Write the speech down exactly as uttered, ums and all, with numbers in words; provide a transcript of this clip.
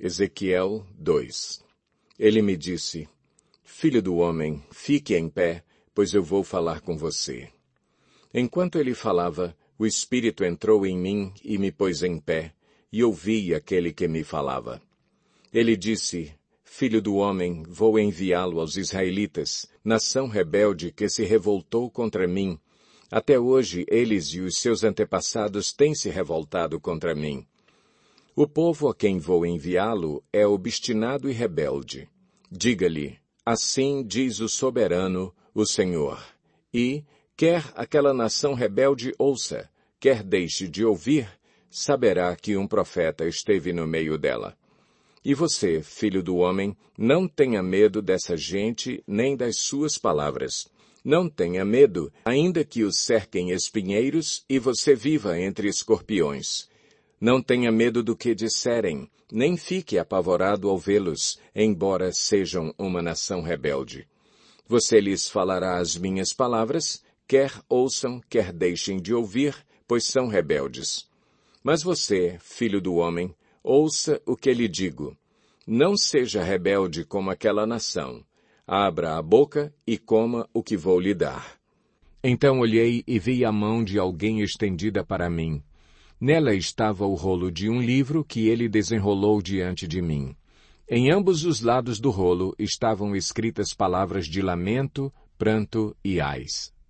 Ezequiel dois. Ele me disse, Filho do homem, fique em pé, pois eu vou falar com você. Enquanto ele falava, o Espírito entrou em mim e me pôs em pé, e ouvi aquele que me falava. Ele disse, Filho do homem, vou enviá-lo aos israelitas, nação rebelde que se revoltou contra mim. Até hoje eles e os seus antepassados têm se revoltado contra mim. O povo a quem vou enviá-lo é obstinado e rebelde. Diga-lhe, assim diz o soberano, o Senhor. E, quer aquela nação rebelde ouça, quer deixe de ouvir, saberá que um profeta esteve no meio dela. E você, filho do homem, não tenha medo dessa gente nem das suas palavras. Não tenha medo, ainda que o cerquem espinheiros e você viva entre escorpiões. Não tenha medo do que disserem, nem fique apavorado ao vê-los, embora sejam uma nação rebelde. Você lhes falará as minhas palavras, quer ouçam, quer deixem de ouvir, pois são rebeldes. Mas você, filho do homem, ouça o que lhe digo. Não seja rebelde como aquela nação. Abra a boca e coma o que vou lhe dar. Então olhei e vi a mão de alguém estendida para mim. Nela estava o rolo de um livro que ele desenrolou diante de mim. Em ambos os lados do rolo estavam escritas palavras de lamento, pranto e ais.